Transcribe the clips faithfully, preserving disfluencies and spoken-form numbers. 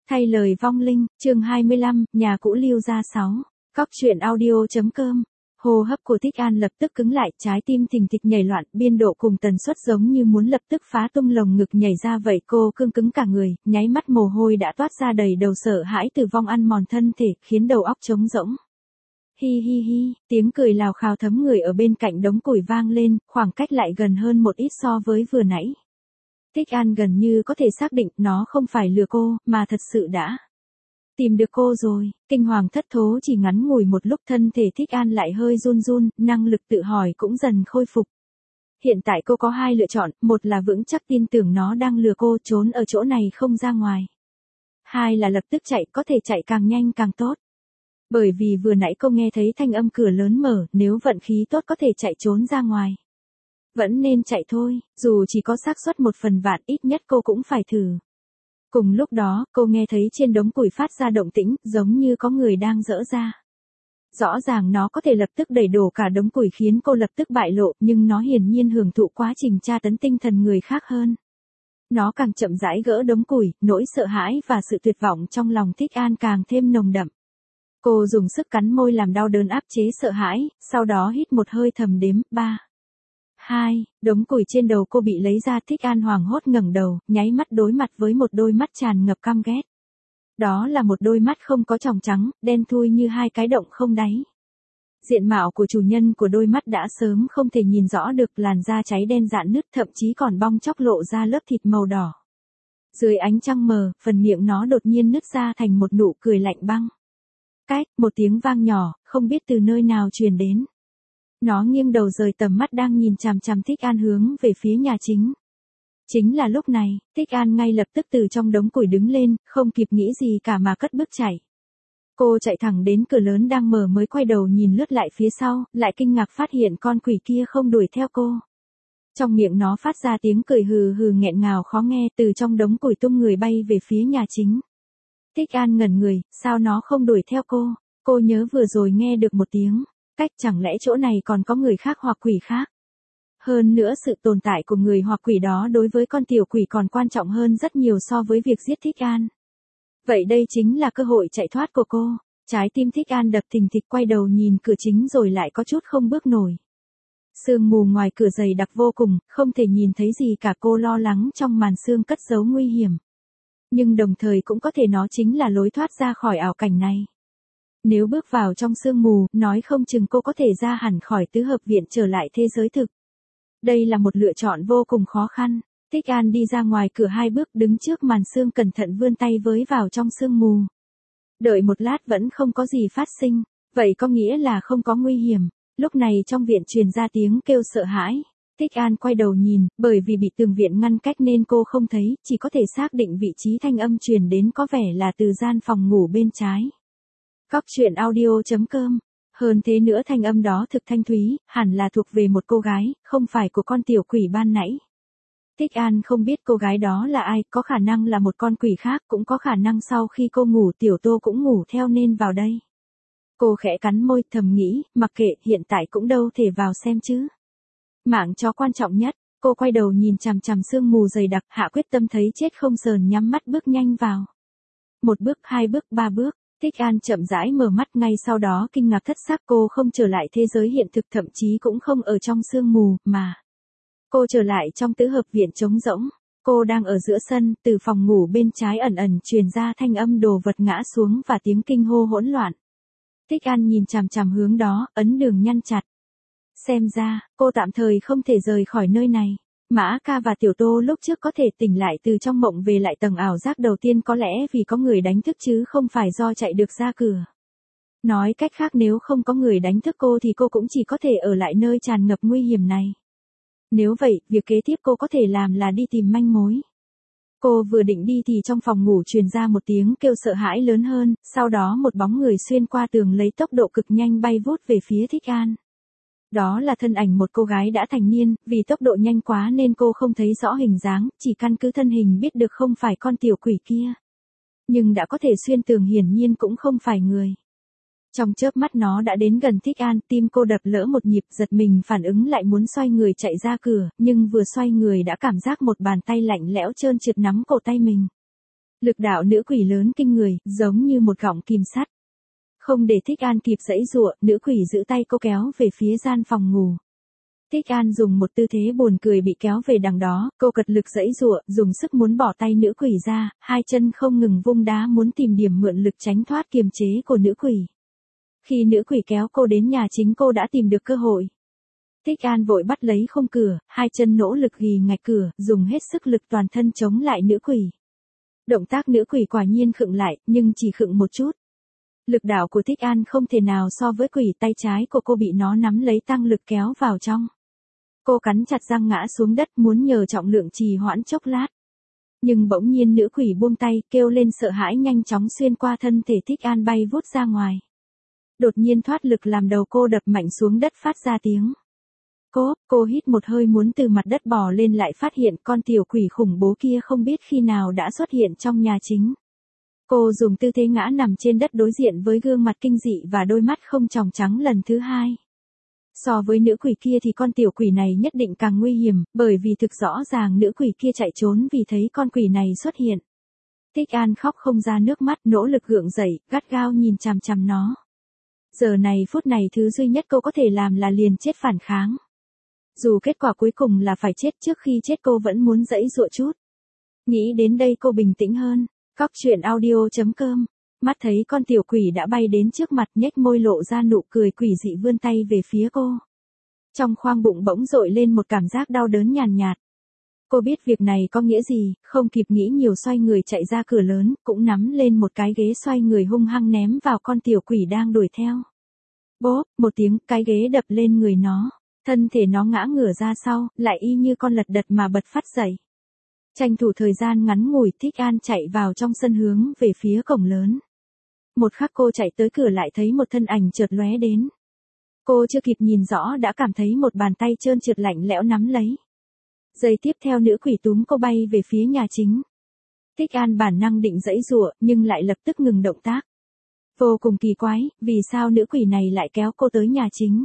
Thay lời vong linh, chương hai mươi lăm, nhà cũ Lưu gia sáu. Cóc truyện audio.com. Hô hấp của Thích An lập tức cứng lại, trái tim thình thịch nhảy loạn, biên độ cùng tần suất giống như muốn lập tức phá tung lồng ngực nhảy ra vậy, cô cương cứng cả người, nháy mắt mồ hôi đã toát ra đầy đầu, sợ hãi tử vong ăn mòn thân thể, khiến đầu óc trống rỗng. Hi hi hi, tiếng cười lào khào thấm người ở bên cạnh đống củi vang lên, khoảng cách lại gần hơn một ít so với vừa nãy. Thích An gần như có thể xác định nó không phải lừa cô, mà thật sự đã tìm được cô rồi. Kinh hoàng thất thố chỉ ngắn ngủi một lúc, thân thể Thích An lại hơi run run, năng lực tự hỏi cũng dần khôi phục. Hiện tại cô có hai lựa chọn, một là vững chắc tin tưởng nó đang lừa cô, trốn ở chỗ này không ra ngoài. Hai là lập tức chạy, có thể chạy càng nhanh càng tốt. Bởi vì vừa nãy cô nghe thấy thanh âm cửa lớn mở, nếu vận khí tốt có thể chạy trốn ra ngoài. Vẫn nên chạy thôi, dù chỉ có xác suất một phần vạn, ít nhất cô cũng phải thử. Cùng lúc đó, cô nghe thấy trên đống củi phát ra động tĩnh, giống như có người đang dỡ ra. Rõ ràng nó có thể lập tức đẩy đổ cả đống củi khiến cô lập tức bại lộ, nhưng nó hiển nhiên hưởng thụ quá trình tra tấn tinh thần người khác hơn. Nó càng chậm rãi gỡ đống củi, nỗi sợ hãi và sự tuyệt vọng trong lòng Thích An càng thêm nồng đậm. Cô dùng sức cắn môi làm đau đớn áp chế sợ hãi, sau đó hít một hơi thầm đếm, ba. Hai, đống củi trên đầu cô bị lấy ra. Thích An hoảng hốt ngẩng đầu, nháy mắt đối mặt với một đôi mắt tràn ngập căm ghét. Đó là một đôi mắt không có tròng trắng, đen thui như hai cái động không đáy. Diện mạo của chủ nhân của đôi mắt đã sớm không thể nhìn rõ được, làn da cháy đen rạn nứt, thậm chí còn bong chóc lộ ra lớp thịt màu đỏ. Dưới ánh trăng mờ, phần miệng nó đột nhiên nứt ra thành một nụ cười lạnh băng. Cách, một tiếng vang nhỏ, không biết từ nơi nào truyền đến. Nó nghiêng đầu rời tầm mắt đang nhìn chằm chằm Thích An hướng về phía nhà chính. Chính là lúc này, Thích An ngay lập tức từ trong đống củi đứng lên, không kịp nghĩ gì cả mà cất bước chạy. Cô chạy thẳng đến cửa lớn đang mở mới quay đầu nhìn lướt lại phía sau, lại kinh ngạc phát hiện con quỷ kia không đuổi theo cô. Trong miệng nó phát ra tiếng cười hừ hừ nghẹn ngào khó nghe, từ trong đống củi tung người bay về phía nhà chính. Thích An ngẩn người, sao nó không đuổi theo cô? Cô nhớ vừa rồi nghe được một tiếng. Cách, chẳng lẽ chỗ này còn có người khác hoặc quỷ khác? Hơn nữa sự tồn tại của người hoặc quỷ đó đối với con tiểu quỷ còn quan trọng hơn rất nhiều so với việc giết Thích An. Vậy đây chính là cơ hội chạy thoát của cô. Trái tim Thích An đập thình thịch, quay đầu nhìn cửa chính rồi lại có chút không bước nổi. Sương mù ngoài cửa dày đặc vô cùng, không thể nhìn thấy gì cả, cô lo lắng trong màn sương cất giấu nguy hiểm. Nhưng đồng thời cũng có thể nó chính là lối thoát ra khỏi ảo cảnh này. Nếu bước vào trong sương mù, nói không chừng cô có thể ra hẳn khỏi tứ hợp viện trở lại thế giới thực. Đây là một lựa chọn vô cùng khó khăn. Thích An đi ra ngoài cửa hai bước, đứng trước màn sương cẩn thận vươn tay với vào trong sương mù. Đợi một lát vẫn không có gì phát sinh, vậy có nghĩa là không có nguy hiểm. Lúc này trong viện truyền ra tiếng kêu sợ hãi. Thích An quay đầu nhìn, bởi vì bị tường viện ngăn cách nên cô không thấy, chỉ có thể xác định vị trí thanh âm truyền đến có vẻ là từ gian phòng ngủ bên trái. Cóc truyện audio.com. Hơn thế nữa thanh âm đó thực thanh thúy, hẳn là thuộc về một cô gái, không phải của con tiểu quỷ ban nãy. Thích An không biết cô gái đó là ai, có khả năng là một con quỷ khác, cũng có khả năng sau khi cô ngủ Tiểu Tô cũng ngủ theo nên vào đây. Cô khẽ cắn môi thầm nghĩ, mặc kệ, hiện tại cũng đâu thể vào xem chứ. Mạng chó quan trọng nhất. Cô quay đầu nhìn chằm chằm sương mù dày đặc, hạ quyết tâm thấy chết không sờn, nhắm mắt bước nhanh vào. Một bước, hai bước, ba bước. Thích An chậm rãi mở mắt, ngay sau đó kinh ngạc thất xác, cô không trở lại thế giới hiện thực, thậm chí cũng không ở trong sương mù, mà cô trở lại trong tứ hợp viện trống rỗng. Cô đang ở giữa sân, từ phòng ngủ bên trái ẩn ẩn truyền ra thanh âm đồ vật ngã xuống và tiếng kinh hô hỗn loạn. Thích An nhìn chằm chằm hướng đó, ấn đường nhăn chặt. Xem ra, cô tạm thời không thể rời khỏi nơi này. Mã Ca và Tiểu Tô lúc trước có thể tỉnh lại từ trong mộng về lại tầng ảo giác đầu tiên có lẽ vì có người đánh thức chứ không phải do chạy được ra cửa. Nói cách khác, nếu không có người đánh thức cô thì cô cũng chỉ có thể ở lại nơi tràn ngập nguy hiểm này. Nếu vậy, việc kế tiếp cô có thể làm là đi tìm manh mối. Cô vừa định đi thì trong phòng ngủ truyền ra một tiếng kêu sợ hãi lớn hơn, sau đó một bóng người xuyên qua tường lấy tốc độ cực nhanh bay vút về phía Thích An. Đó là thân ảnh một cô gái đã thành niên, vì tốc độ nhanh quá nên cô không thấy rõ hình dáng, chỉ căn cứ thân hình biết được không phải con tiểu quỷ kia. Nhưng đã có thể xuyên tường hiển nhiên cũng không phải người. Trong chớp mắt nó đã đến gần Thích An, tim cô đập lỡ một nhịp, giật mình phản ứng lại muốn xoay người chạy ra cửa, nhưng vừa xoay người đã cảm giác một bàn tay lạnh lẽo trơn trượt nắm cổ tay mình. Lực đạo nữ quỷ lớn kinh người, giống như một gọng kìm sắt. Không để Thích An kịp giãy giụa, nữ quỷ giữ tay cô kéo về phía gian phòng ngủ. Thích An dùng một tư thế buồn cười bị kéo về đằng đó, cô cật lực giãy giụa, dùng sức muốn bỏ tay nữ quỷ ra, hai chân không ngừng vung đá muốn tìm điểm mượn lực tránh thoát kiềm chế của nữ quỷ. Khi nữ quỷ kéo cô đến nhà chính cô đã tìm được cơ hội. Thích An vội bắt lấy khung cửa, hai chân nỗ lực ghì ngạch cửa, dùng hết sức lực toàn thân chống lại nữ quỷ. Động tác nữ quỷ quả nhiên khựng lại, nhưng chỉ khựng một chút. Lực đạo của Thích An không thể nào so với quỷ, tay trái của cô bị nó nắm lấy tăng lực kéo vào trong. Cô cắn chặt răng ngã xuống đất muốn nhờ trọng lượng trì hoãn chốc lát. Nhưng bỗng nhiên nữ quỷ buông tay, kêu lên sợ hãi nhanh chóng xuyên qua thân thể Thích An bay vút ra ngoài. Đột nhiên thoát lực làm đầu cô đập mạnh xuống đất phát ra tiếng. Cô, cô hít một hơi muốn từ mặt đất bò lên lại phát hiện con tiểu quỷ khủng bố kia không biết khi nào đã xuất hiện trong nhà chính. Cô dùng tư thế ngã nằm trên đất đối diện với gương mặt kinh dị và đôi mắt không tròng trắng lần thứ hai. So với nữ quỷ kia thì con tiểu quỷ này nhất định càng nguy hiểm, bởi vì thực rõ ràng nữ quỷ kia chạy trốn vì thấy con quỷ này xuất hiện. Thích An khóc không ra nước mắt, nỗ lực gượng dậy, gắt gao nhìn chằm chằm nó. Giờ này phút này thứ duy nhất cô có thể làm là liền chết phản kháng. Dù kết quả cuối cùng là phải chết, trước khi chết cô vẫn muốn giãy giụa chút. Nghĩ đến đây cô bình tĩnh hơn. Cóc truyện audio chấm com. Mắt thấy con tiểu quỷ đã bay đến trước mặt, nhếch môi lộ ra nụ cười quỷ dị vươn tay về phía cô. Trong khoang bụng bỗng dội lên một cảm giác đau đớn nhàn nhạt. Cô biết việc này có nghĩa gì, không kịp nghĩ nhiều xoay người chạy ra cửa lớn, cũng nắm lên một cái ghế xoay người hung hăng ném vào con tiểu quỷ đang đuổi theo. Bốp, một tiếng, cái ghế đập lên người nó. Thân thể nó ngã ngửa ra sau, lại y như con lật đật mà bật phát dậy. Tranh thủ thời gian ngắn ngủi, Thích An chạy vào trong sân hướng về phía cổng lớn. Một khắc cô chạy tới cửa lại thấy một thân ảnh chợt lóe đến. Cô chưa kịp nhìn rõ đã cảm thấy một bàn tay trơn trượt lạnh lẽo nắm lấy. Giây tiếp theo nữ quỷ túm cô bay về phía nhà chính. Thích An bản năng định giãy giụa nhưng lại lập tức ngừng động tác. Vô cùng kỳ quái, vì sao nữ quỷ này lại kéo cô tới nhà chính?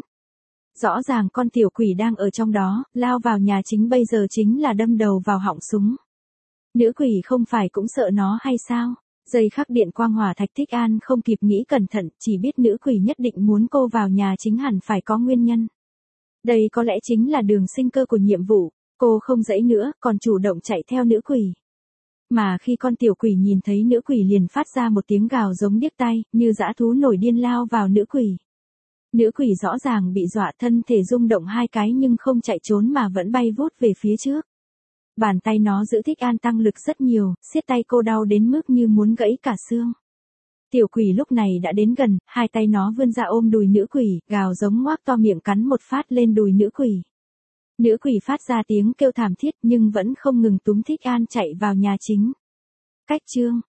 Rõ ràng con tiểu quỷ đang ở trong đó, lao vào nhà chính bây giờ chính là đâm đầu vào họng súng. Nữ quỷ không phải cũng sợ nó hay sao? Giây khắc điện quang hỏa thạch, Thích An không kịp nghĩ cẩn thận, chỉ biết nữ quỷ nhất định muốn cô vào nhà chính hẳn phải có nguyên nhân. Đây có lẽ chính là đường sinh cơ của nhiệm vụ, cô không giãy nữa, còn chủ động chạy theo nữ quỷ. Mà khi con tiểu quỷ nhìn thấy nữ quỷ liền phát ra một tiếng gào giống điếc tai, như dã thú nổi điên lao vào nữ quỷ. Nữ quỷ rõ ràng bị dọa, thân thể rung động hai cái nhưng không chạy trốn mà vẫn bay vút về phía trước. Bàn tay nó giữ Thích An tăng lực rất nhiều, siết tay cô đau đến mức như muốn gãy cả xương. Tiểu quỷ lúc này đã đến gần, hai tay nó vươn ra ôm đùi nữ quỷ, gào giống ngoác to miệng cắn một phát lên đùi nữ quỷ. Nữ quỷ phát ra tiếng kêu thảm thiết nhưng vẫn không ngừng túm Thích An chạy vào nhà chính. Cách chương